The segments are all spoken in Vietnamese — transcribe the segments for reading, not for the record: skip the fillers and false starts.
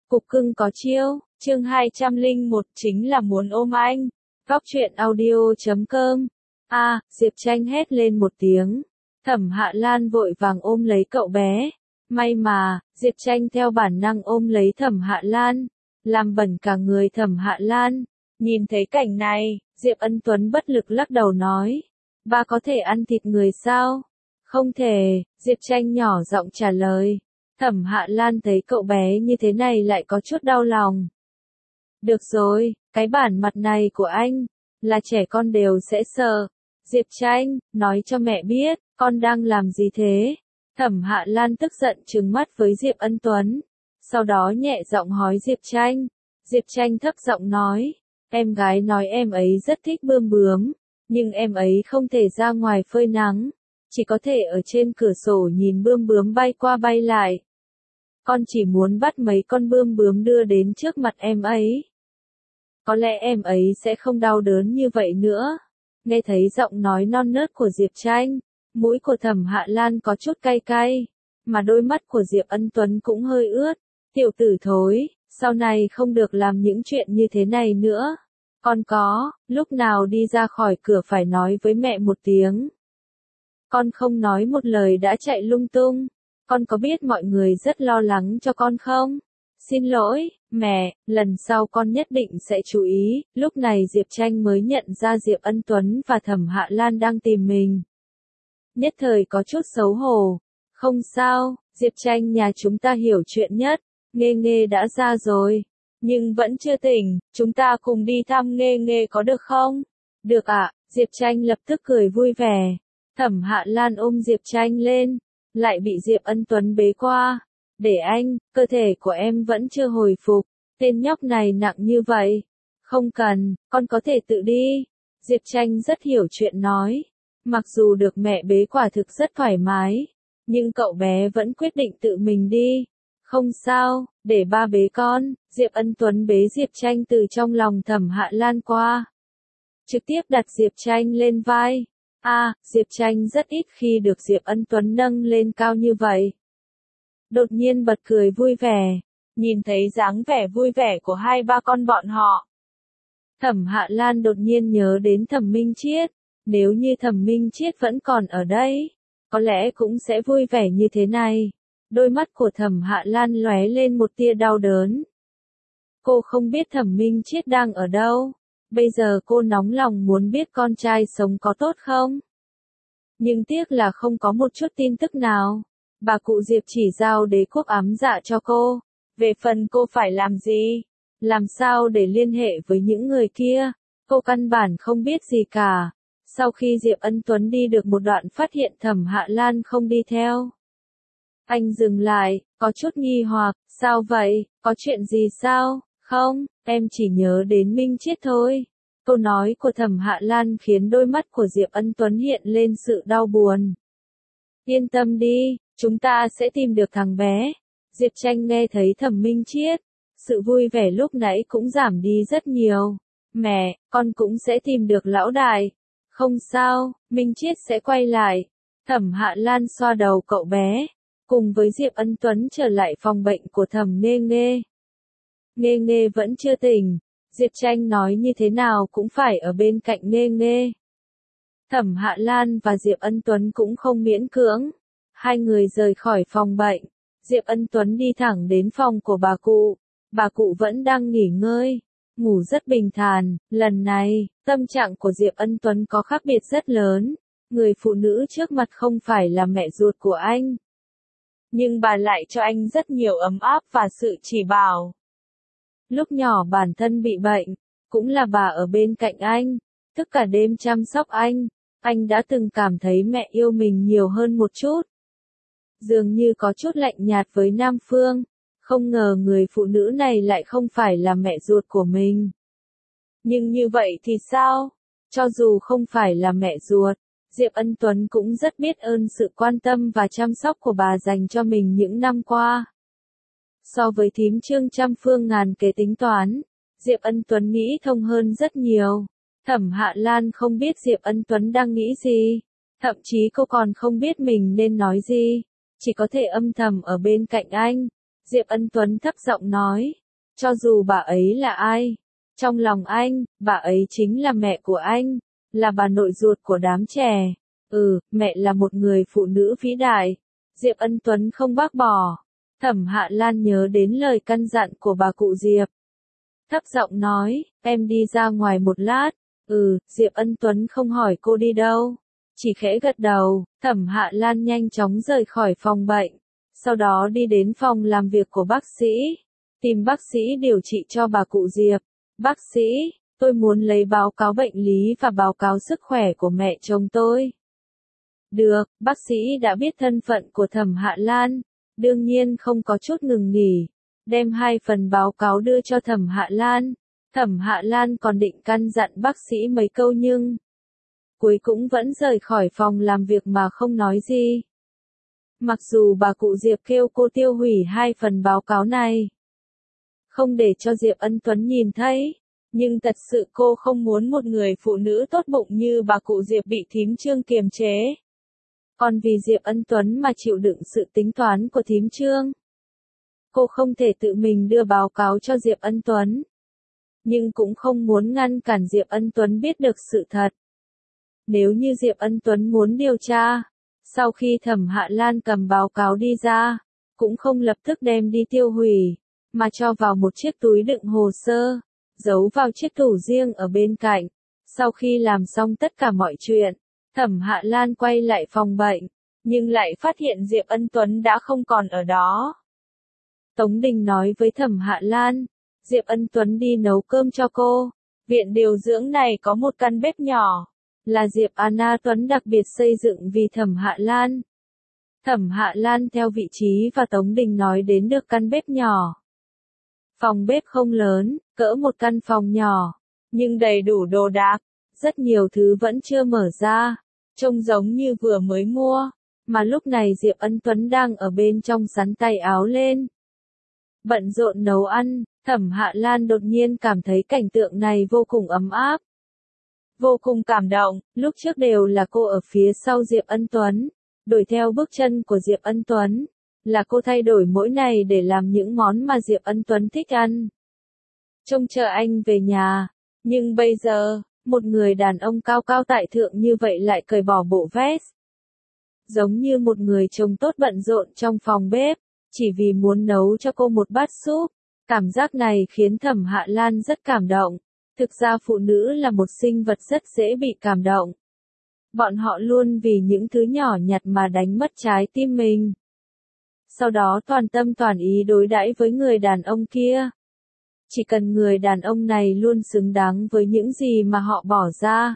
Cục cưng có chiêu, chương 201 chính là muốn ôm anh. Góc truyện audio.com. Diệp Tranh hét lên một tiếng. Thẩm Hạ Lan vội vàng ôm lấy cậu bé. May mà, Diệp Tranh theo bản năng ôm lấy Thẩm Hạ Lan, làm bẩn cả người Thẩm Hạ Lan. Nhìn thấy cảnh này, Diệp Ân Tuấn bất lực lắc đầu nói. Ba có thể ăn thịt người sao? Không thể, Diệp Tranh nhỏ giọng trả lời. Thẩm Hạ Lan thấy cậu bé như thế này lại có chút đau lòng. Được rồi, cái bản mặt này của anh, là trẻ con đều sẽ sợ. Diệp Tranh, nói cho mẹ biết, con đang làm gì thế? Thẩm Hạ Lan tức giận trừng mắt với Diệp Ân Tuấn. Sau đó nhẹ giọng hỏi Diệp Tranh. Diệp Tranh thấp giọng nói, em gái nói em ấy rất thích bươm bướm, nhưng em ấy không thể ra ngoài phơi nắng, chỉ có thể ở trên cửa sổ nhìn bươm bướm bay qua bay lại. Con chỉ muốn bắt mấy con bươm bướm đưa đến trước mặt em ấy. Có lẽ em ấy sẽ không đau đớn như vậy nữa. Nghe thấy giọng nói non nớt của Diệp Tranh, mũi của Thẩm Hạ Lan có chút cay cay, mà đôi mắt của Diệp Ân Tuấn cũng hơi ướt. Tiểu tử thối, sau này không được làm những chuyện như thế này nữa. Con có, lúc nào đi ra khỏi cửa phải nói với mẹ một tiếng. Con không nói một lời đã chạy lung tung. Con có biết mọi người rất lo lắng cho con không? Xin lỗi, mẹ, lần sau con nhất định sẽ chú ý. Lúc này Diệp Tranh mới nhận ra Diệp Ân Tuấn và Thẩm Hạ Lan đang tìm mình. Nhất thời có chút xấu hổ. Không sao, Diệp Tranh nhà chúng ta hiểu chuyện nhất. Nghê Nghê đã ra rồi, nhưng vẫn chưa tỉnh, chúng ta cùng đi thăm Nghê Nghê có được không? Được ạ, Diệp Tranh lập tức cười vui vẻ. Thẩm Hạ Lan ôm Diệp Tranh lên, lại bị Diệp Ân Tuấn bế qua. Để anh, cơ thể của em vẫn chưa hồi phục, tên nhóc này nặng như vậy. Không cần, con có thể tự đi. Diệp Tranh rất hiểu chuyện nói. Mặc dù được mẹ bế quả thực rất thoải mái, nhưng cậu bé vẫn quyết định tự mình đi. Không sao, để ba bế con. Diệp Ân Tuấn bế Diệp Tranh từ trong lòng Thẩm Hạ Lan qua, trực tiếp đặt Diệp Tranh lên vai. Diệp Tranh rất ít khi được Diệp Ân Tuấn nâng lên cao như vậy. Đột nhiên bật cười vui vẻ, nhìn thấy dáng vẻ vui vẻ của hai ba con bọn họ. Thẩm Hạ Lan đột nhiên nhớ đến Thẩm Minh Chiết, nếu như Thẩm Minh Chiết vẫn còn ở đây, có lẽ cũng sẽ vui vẻ như thế này. Đôi mắt của Thẩm Hạ Lan lóe lên một tia đau đớn. Cô không biết Thẩm Minh Chiết đang ở đâu. Bây giờ cô nóng lòng muốn biết con trai sống có tốt không? Nhưng tiếc là không có một chút tin tức nào. Bà cụ Diệp chỉ giao đế quốc ám dạ cho cô. Về phần cô phải làm gì? Làm sao để liên hệ với những người kia? Cô căn bản không biết gì cả. Sau khi Diệp Ân Tuấn đi được một đoạn phát hiện Thẩm Hạ Lan không đi theo. Anh dừng lại, có chút nghi hoặc, sao vậy, có chuyện gì sao? Không, em chỉ nhớ đến Minh Chiết thôi. Câu nói của Thẩm Hạ Lan khiến đôi mắt của Diệp Ân Tuấn hiện lên sự đau buồn. Yên tâm đi, chúng ta sẽ tìm được thằng bé. Diệp Tranh nghe thấy Thẩm Minh Chiết, sự vui vẻ lúc nãy cũng giảm đi rất nhiều. Mẹ, con cũng sẽ tìm được lão đại. Không sao, Minh Chiết sẽ quay lại. Thẩm Hạ Lan xoa đầu cậu bé, cùng với Diệp Ân Tuấn trở lại phòng bệnh của Thẩm Nghê Nghê. Nghê Nghê vẫn chưa tỉnh, Diệp Tranh nói như thế nào cũng phải ở bên cạnh Nghê Nghê. Thẩm Hạ Lan và Diệp Ân Tuấn cũng không miễn cưỡng. Hai người rời khỏi phòng bệnh, Diệp Ân Tuấn đi thẳng đến phòng của bà cụ. Bà cụ vẫn đang nghỉ ngơi, ngủ rất bình thản. Lần này, tâm trạng của Diệp Ân Tuấn có khác biệt rất lớn. Người phụ nữ trước mặt không phải là mẹ ruột của anh, nhưng bà lại cho anh rất nhiều ấm áp và sự chỉ bảo. Lúc nhỏ bản thân bị bệnh, cũng là bà ở bên cạnh anh, tất cả đêm chăm sóc anh đã từng cảm thấy mẹ yêu mình nhiều hơn một chút. Dường như có chút lạnh nhạt với Nam Phương, không ngờ người phụ nữ này lại không phải là mẹ ruột của mình. Nhưng như vậy thì sao? Cho dù không phải là mẹ ruột, Diệp Ân Tuấn cũng rất biết ơn sự quan tâm và chăm sóc của bà dành cho mình những năm qua. So với thím Trương trăm phương ngàn kế tính toán, Diệp Ân Tuấn nghĩ thông hơn rất nhiều. Thẩm Hạ Lan không biết Diệp Ân Tuấn đang nghĩ gì, thậm chí cô còn không biết mình nên nói gì, chỉ có thể âm thầm ở bên cạnh anh. Diệp Ân Tuấn thấp giọng nói, Cho dù bà ấy là ai, trong lòng anh, bà ấy chính là mẹ của anh, là bà nội ruột của đám trẻ. Mẹ là một người phụ nữ vĩ đại. Diệp Ân Tuấn không bác bỏ. Thẩm Hạ Lan nhớ đến lời căn dặn của bà cụ Diệp. Thấp giọng nói, em đi ra ngoài một lát. Diệp Ân Tuấn không hỏi cô đi đâu. Chỉ khẽ gật đầu, Thẩm Hạ Lan nhanh chóng rời khỏi phòng bệnh. Sau đó đi đến phòng làm việc của bác sĩ. Tìm bác sĩ điều trị cho bà cụ Diệp. Bác sĩ, tôi muốn lấy báo cáo bệnh lý và báo cáo sức khỏe của mẹ chồng tôi. Được, bác sĩ đã biết thân phận của Thẩm Hạ Lan. Đương nhiên không có chút ngừng nghỉ. Đem 2 phần báo cáo đưa cho Thẩm Hạ Lan. Thẩm Hạ Lan còn định căn dặn bác sĩ mấy câu nhưng cuối cũng vẫn rời khỏi phòng làm việc mà không nói gì. Mặc dù bà cụ Diệp kêu cô tiêu hủy 2 phần báo cáo này, không để cho Diệp Ân Tuấn nhìn thấy, nhưng thật sự cô không muốn một người phụ nữ tốt bụng như bà cụ Diệp bị thím Trương kiềm chế. Còn vì Diệp Ân Tuấn mà chịu đựng sự tính toán của thím Trương, cô không thể tự mình đưa báo cáo cho Diệp Ân Tuấn. Nhưng cũng không muốn ngăn cản Diệp Ân Tuấn biết được sự thật. Nếu như Diệp Ân Tuấn muốn điều tra, sau khi Thẩm Hạ Lan cầm báo cáo đi ra, cũng không lập tức đem đi tiêu hủy, mà cho vào một chiếc túi đựng hồ sơ, giấu vào chiếc tủ riêng ở bên cạnh. Sau khi làm xong tất cả mọi chuyện, Thẩm Hạ Lan quay lại phòng bệnh, nhưng lại phát hiện Diệp Ân Tuấn đã không còn ở đó. Tống Đình nói với Thẩm Hạ Lan, Diệp Ân Tuấn đi nấu cơm cho cô. Viện điều dưỡng này có một căn bếp nhỏ, là Diệp Anna Tuấn đặc biệt xây dựng vì Thẩm Hạ Lan. Thẩm Hạ Lan theo vị trí và Tống Đình nói đến được căn bếp nhỏ. Phòng bếp không lớn, cỡ một căn phòng nhỏ, nhưng đầy đủ đồ đạc, rất nhiều thứ vẫn chưa mở ra, trông giống như vừa mới mua, mà lúc này Diệp Ân Tuấn đang ở bên trong xắn tay áo lên. Bận rộn nấu ăn, Thẩm Hạ Lan đột nhiên cảm thấy cảnh tượng này vô cùng ấm áp. Vô cùng cảm động, lúc trước đều là cô ở phía sau Diệp Ân Tuấn, đuổi theo bước chân của Diệp Ân Tuấn, là cô thay đổi mỗi ngày để làm những món mà Diệp Ân Tuấn thích ăn. Trông chờ anh về nhà, nhưng bây giờ, một người đàn ông cao cao tại thượng như vậy lại cởi bỏ bộ vest. Giống như một người chồng tốt bận rộn trong phòng bếp, chỉ vì muốn nấu cho cô một bát súp. Cảm giác này khiến Thẩm Hạ Lan rất cảm động. Thực ra phụ nữ là một sinh vật rất dễ bị cảm động. Bọn họ luôn vì những thứ nhỏ nhặt mà đánh mất trái tim mình. Sau đó toàn tâm toàn ý đối đãi với người đàn ông kia. Chỉ cần người đàn ông này luôn xứng đáng với những gì mà họ bỏ ra.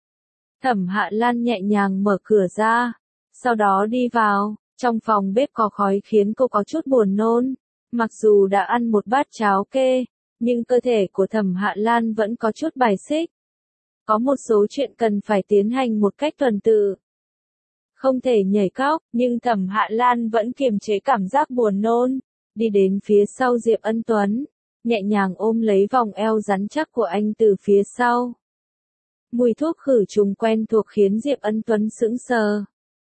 Thẩm Hạ Lan nhẹ nhàng mở cửa ra, sau đó đi vào. Trong phòng bếp có khói khiến cô có chút buồn nôn. Mặc dù đã ăn một bát cháo kê, nhưng cơ thể của Thẩm Hạ Lan vẫn có chút bài xích. Có một số chuyện cần phải tiến hành một cách tuần tự. Không thể nhảy cóc, nhưng Thẩm Hạ Lan vẫn kiềm chế cảm giác buồn nôn. Đi đến phía sau Diệp Ân Tuấn, nhẹ nhàng ôm lấy vòng eo rắn chắc của anh từ phía sau. Mùi thuốc khử trùng quen thuộc khiến Diệp Ân Tuấn sững sờ.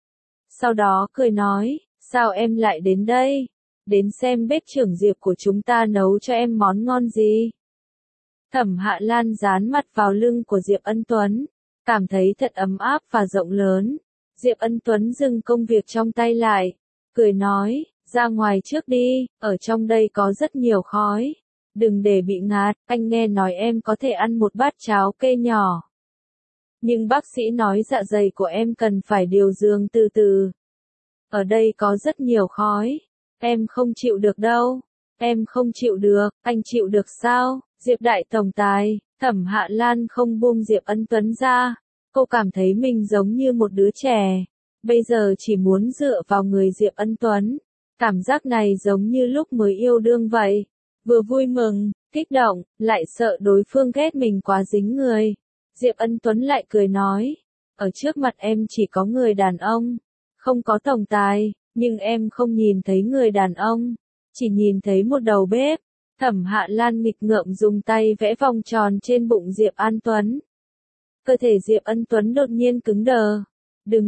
Sau đó cười nói, sao em lại đến đây? Đến xem bếp trưởng Diệp của chúng ta nấu cho em món ngon gì? Thẩm Hạ Lan dán mặt vào lưng của Diệp Ân Tuấn, cảm thấy thật ấm áp và rộng lớn. Diệp Ân Tuấn dừng công việc trong tay lại, cười nói, ra ngoài trước đi, ở trong đây có rất nhiều khói. Đừng để bị ngạt, anh nghe nói em có thể ăn một bát cháo kê nhỏ. Nhưng bác sĩ nói dạ dày của em cần phải điều dưỡng từ từ. Ở đây có rất nhiều khói. Em không chịu được đâu. Em không chịu được, anh chịu được sao? Diệp đại tổng tài, Thẩm Hạ Lan không buông Diệp Ân Tuấn ra. Cô cảm thấy mình giống như một đứa trẻ. Bây giờ chỉ muốn dựa vào người Diệp Ân Tuấn. Cảm giác này giống như lúc mới yêu đương vậy. Vừa vui mừng, kích động, lại sợ đối phương ghét mình quá dính người. Diệp Ân Tuấn lại cười nói, ở trước mặt em chỉ có người đàn ông, không có tổng tài, nhưng em không nhìn thấy người đàn ông, chỉ nhìn thấy một đầu bếp. Thẩm Hạ Lan nghịch ngợm dùng tay vẽ vòng tròn trên bụng Diệp An Tuấn. Cơ thể Diệp Ân Tuấn đột nhiên cứng đờ. Đừng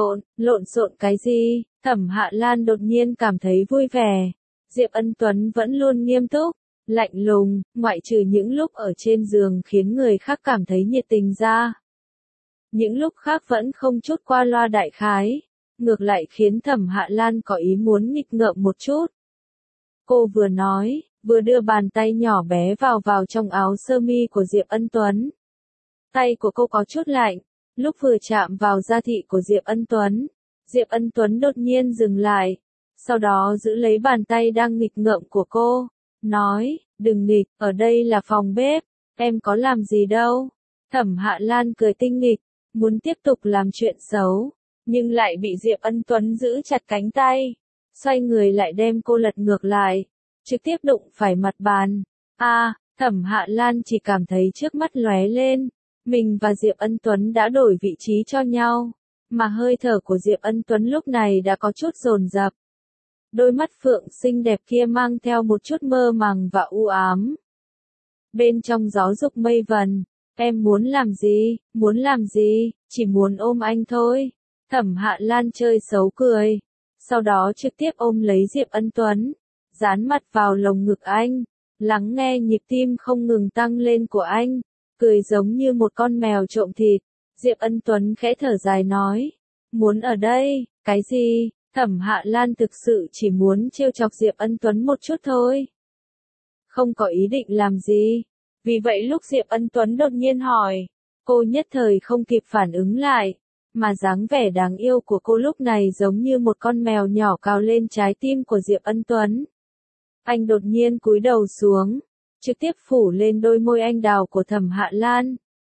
lộn xộn cái gì? Thẩm Hạ Lan đột nhiên cảm thấy vui vẻ. Diệp Ân Tuấn vẫn luôn nghiêm túc, lạnh lùng, ngoại trừ những lúc ở trên giường khiến người khác cảm thấy nhiệt tình ra. Những lúc khác vẫn không chút qua loa đại khái, ngược lại khiến Thẩm Hạ Lan có ý muốn nghịch ngợm một chút. Cô vừa nói, vừa đưa bàn tay nhỏ bé vào trong áo sơ mi của Diệp Ân Tuấn. Tay của cô có chút lạnh, lúc vừa chạm vào da thịt của Diệp Ân Tuấn đột nhiên dừng lại, sau đó giữ lấy bàn tay đang nghịch ngợm của cô, nói, đừng nghịch, ở đây là phòng bếp, em có làm gì đâu. Thẩm Hạ Lan cười tinh nghịch, muốn tiếp tục làm chuyện xấu, nhưng lại bị Diệp Ân Tuấn giữ chặt cánh tay, xoay người lại đem cô lật ngược lại, trực tiếp đụng phải mặt bàn. Thẩm Hạ Lan chỉ cảm thấy trước mắt lóe lên, mình và Diệp Ân Tuấn đã đổi vị trí cho nhau, mà hơi thở của Diệp Ân Tuấn lúc này đã có chút dồn dập. Đôi mắt phượng xinh đẹp kia mang theo một chút mơ màng và u ám. Bên trong gió dục mây vần, em muốn làm gì, chỉ muốn ôm anh thôi. Thẩm Hạ Lan chơi xấu cười, sau đó trực tiếp ôm lấy Diệp Ân Tuấn, dán mặt vào lồng ngực anh, lắng nghe nhịp tim không ngừng tăng lên của anh, cười giống như một con mèo trộm thịt. Diệp Ân Tuấn khẽ thở dài nói, muốn ở đây, cái gì? Thẩm Hạ Lan thực sự chỉ muốn trêu chọc Diệp Ân Tuấn một chút thôi. Không có ý định làm gì. Vì vậy lúc Diệp Ân Tuấn đột nhiên hỏi, cô nhất thời không kịp phản ứng lại, mà dáng vẻ đáng yêu của cô lúc này giống như một con mèo nhỏ cào lên trái tim của Diệp Ân Tuấn. Anh đột nhiên cúi đầu xuống, trực tiếp phủ lên đôi môi anh đào của Thẩm Hạ Lan.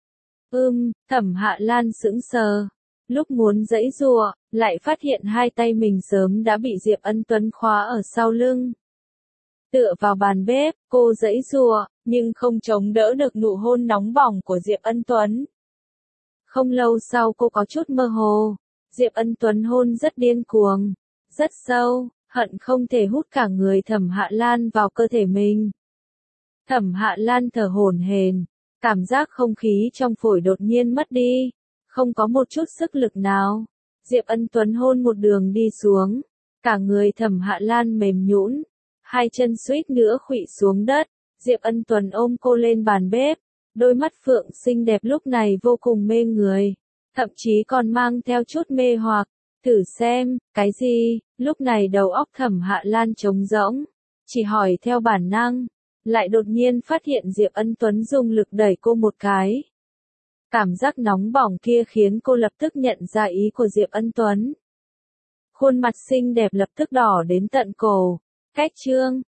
Thẩm Hạ Lan sững sờ, lúc muốn giãy giụa, lại phát hiện hai tay mình sớm đã bị Diệp Ân Tuấn khóa ở sau lưng. Tựa vào bàn bếp, cô giãy giụa, nhưng không chống đỡ được nụ hôn nóng bỏng của Diệp Ân Tuấn. Không lâu sau cô có chút mơ hồ, Diệp Ân Tuấn hôn rất điên cuồng, rất sâu, hận không thể hút cả người Thẩm Hạ Lan vào cơ thể mình. Thẩm Hạ Lan thở hổn hển, cảm giác không khí trong phổi đột nhiên mất đi, không có một chút sức lực nào. Diệp Ân Tuấn hôn một đường đi xuống, cả người Thẩm Hạ Lan mềm nhũn, hai chân suýt nữa khuỵu xuống đất. Diệp Ân Tuấn ôm cô lên bàn bếp, đôi mắt phượng xinh đẹp lúc này vô cùng mê người, thậm chí còn mang theo chút mê hoặc. Thử xem, cái gì? Lúc này đầu óc Thẩm Hạ Lan trống rỗng, chỉ hỏi theo bản năng, lại đột nhiên phát hiện Diệp Ân Tuấn dùng lực đẩy cô một cái. Cảm giác nóng bỏng kia khiến cô lập tức nhận ra ý của Diệp Ân Tuấn. Khuôn mặt xinh đẹp lập tức đỏ đến tận cổ. Cách chương